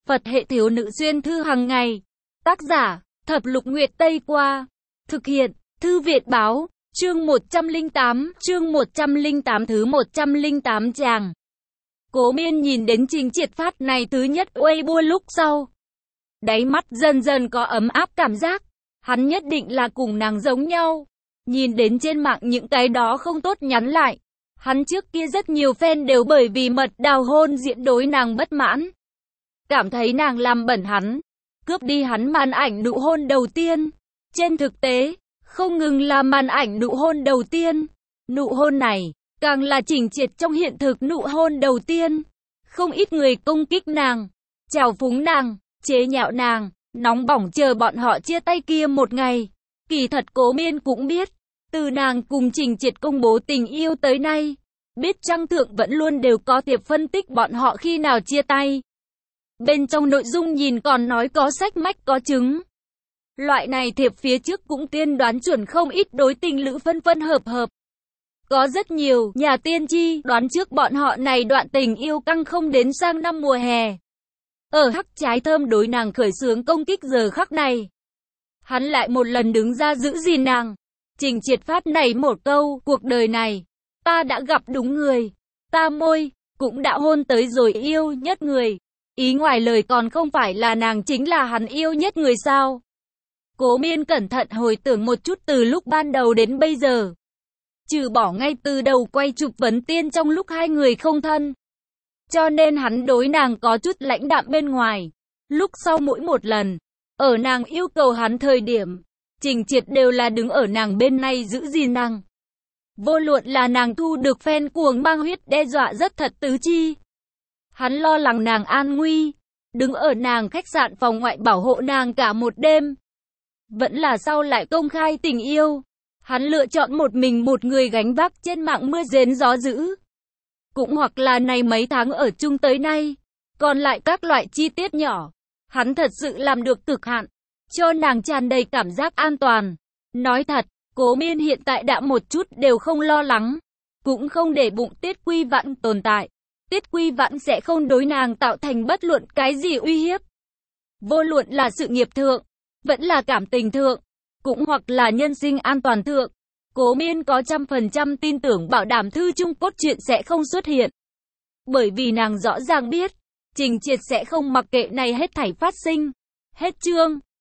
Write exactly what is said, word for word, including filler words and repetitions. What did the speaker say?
Phật hệ thiếu nữ xuyên thư hàng ngày. Tác giả, Thập Lục Nguyệt Tây Qua. Thực hiện, Thư Việt Báo. Chương một trăm lẻ tám, chương một trăm lẻ tám thứ một trăm lẻ tám chàng. Cố Miên nhìn đến Trình Triệt phát này thứ nhất Weibo lúc sau. Đáy mắt dần dần có ấm áp cảm giác. Hắn nhất định là cùng nàng giống nhau. Nhìn đến trên mạng những cái đó không tốt nhắn lại. Hắn trước kia rất nhiều fan đều bởi vì mật đào hôn diễn đối nàng bất mãn. Cảm thấy nàng làm bẩn hắn. Cướp đi hắn màn ảnh nụ hôn đầu tiên. Trên thực tế, không ngừng là màn ảnh nụ hôn đầu tiên. Nụ hôn này, càng là Trình Triệt trong hiện thực nụ hôn đầu tiên. Không ít người công kích nàng, chào phúng nàng, chế nhạo nàng, nóng bỏng chờ bọn họ chia tay kia một ngày. Kỳ thật Cố Miên cũng biết, từ nàng cùng Trình Triệt công bố tình yêu tới nay, biết trang thượng vẫn luôn đều có thiệp phân tích bọn họ khi nào chia tay. Bên trong nội dung nhìn còn nói có sách mách có chứng. Loại này thiệp phía trước cũng tiên đoán chuẩn không ít đối tình lữ phân phân hợp hợp. Có rất nhiều nhà tiên tri đoán trước bọn họ này đoạn tình yêu căng không đến sang năm mùa hè. Ở hắc trái thơm đối nàng khởi xướng công kích giờ khắc này. Hắn lại một lần đứng ra giữ gìn nàng. Trình Triệt phát này một câu, cuộc đời này, ta đã gặp đúng người. Ta môi, cũng đã hôn tới rồi yêu nhất người. Ý ngoài lời còn không phải là nàng chính là hắn yêu nhất người sao. Cố Miên cẩn thận hồi tưởng một chút từ lúc ban đầu đến bây giờ. Trừ bỏ ngay từ đầu quay chụp vấn tiên trong lúc hai người không thân. Cho nên hắn đối nàng có chút lãnh đạm bên ngoài. Lúc sau mỗi một lần, ở nàng yêu cầu hắn thời điểm, Trình Triệt đều là đứng ở nàng bên này giữ gìn nàng. Vô luận là nàng thu được fan cuồng mang huyết đe dọa rất thật tứ chi. Hắn lo lắng nàng an nguy, đứng ở nàng khách sạn phòng ngoại bảo hộ nàng cả một đêm. Vẫn là sau lại công khai tình yêu, hắn lựa chọn một mình một người gánh vác trên mạng mưa rền gió dữ. Cũng hoặc là này mấy tháng ở chung tới nay, còn lại các loại chi tiết nhỏ, hắn thật sự làm được cực hạn, cho nàng tràn đầy cảm giác an toàn. Nói thật, Cố Miên hiện tại đã một chút đều không lo lắng, cũng không để bụng Tiết Quy Vãn tồn tại. Tiết Quy Vãn sẽ không đối nàng tạo thành bất luận cái gì uy hiếp. Vô luận là sự nghiệp thượng, vẫn là cảm tình thượng, cũng hoặc là nhân sinh an toàn thượng. Cố Miên có trăm phần trăm tin tưởng bảo đảm thư chung cốt truyện sẽ không xuất hiện. Bởi vì nàng rõ ràng biết, Trình Triệt sẽ không mặc kệ này hết thảy phát sinh. Hết chương.